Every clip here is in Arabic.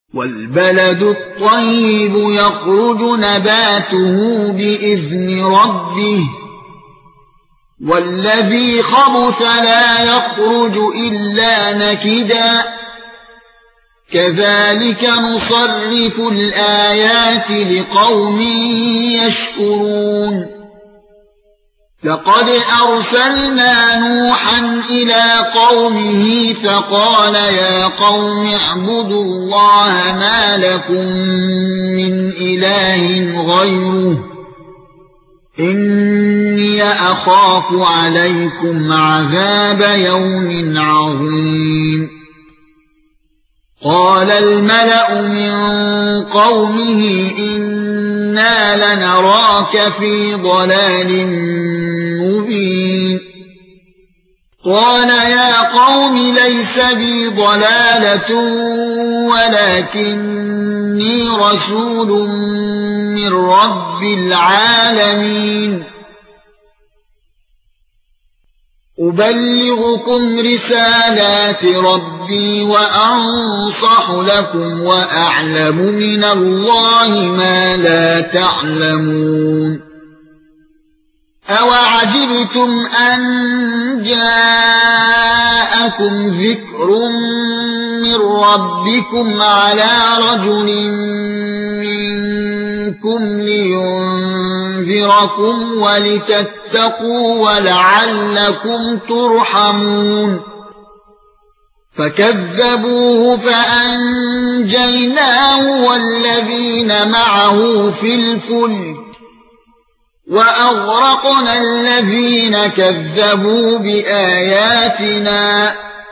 وَالْبَلَدُ الطَّيِّبُ يَخْرُجُ نَبَاتُهُ بِإِذْنِ رَبِّهِ وَالَّذِي خَبُثَ لَا يَخْرُجُ إِلَّا نَكِدًا كَذَلِكَ نُصَرِّفُ الْآيَاتِ لِقَوْمٍ يَشْكُرُونَ لَقَدْ أَرْسَلْنَا نُوحًا إِلَى قَوْمِهِ فَقَالَ يَا قَوْمِ اعْبُدُوا اللَّهَ مَا لَكُمْ مِنْ إِلَٰهٍ غَيْرُهُ إِنِّي أَخَافُ عَلَيْكُمْ عَذَابَ يَوْمٍ عَظِيمٍ قَالَ الْمَلَأُ مِنْ قَوْمِهِ إِنَّا لَنَرَاكَ فِي ضَلَالٍ مُبِينٍ قَالَ يَا قَوْمِ لَيْسَ بِي ضَلَالَةٌ وَلَكِنِّي رَسُولٌ مِنْ رَبِّ الْعَالَمِينَ أُبَلِّغُكُمْ رِسَالَاتِ رَبِّي وَأَنصَحُ لَكُمْ وَأَعْلَمُ مِنَ اللَّهِ مَا لَا تَعْلَمُونَ أَوَعَجِبْتُمْ أَنْ جَاءَكُمْ ذِكْرٌ مِنْ رَبِّكُمْ عَلَى رَجُلٍ مِنْكُمْ لِيُنْذِرَكُمْ وَلِتَتَّقُوا وَلَعَلَّكُمْ تُرْحَمُونَ فَكَذَّبُوهُ فَأَنْجَيْنَاهُ وَالَّذِينَ مَعَهُ فِي الْفُلْكِ وَأَغْرَقْنَا الَّذِينَ كَذَّبُوا بِآيَاتِنَا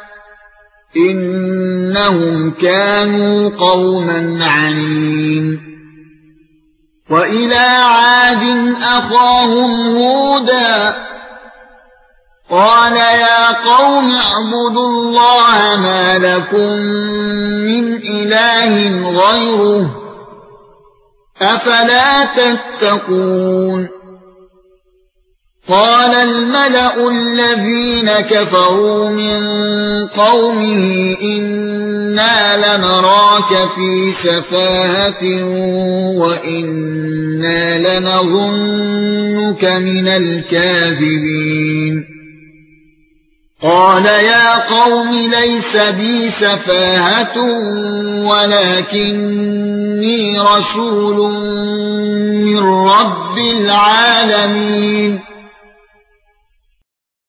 إِنَّهُمْ كَانُوا قَوْمًا عَمِينَ وَإِلَى عَادٍ أَخَاهُمْ هُودًا قَالَ يَا قَوْمِ اعْبُدُوا اللَّهَ مَا لَكُمْ مِنْ إِلَٰهٍ غَيْرُهُ أَفَلَا تَتَّقُونَ قَالَ الْمَلَأُ الَّذِينَ كَفَرُوا مِنْ قَوْمِهِ إِنَّا لَنَرَاكَ فِي سَفَاهَةٍ وَإِنَّا لَنَظُنُّكَ مِنَ الْكَاذِبِينَ قَالَ يَا قَوْمِ لَيْسَ بِي سَفَاهَةٌ وَلَكِنِّي رَسُولٌ مِنْ رَبِّ الْعَالَمِينَ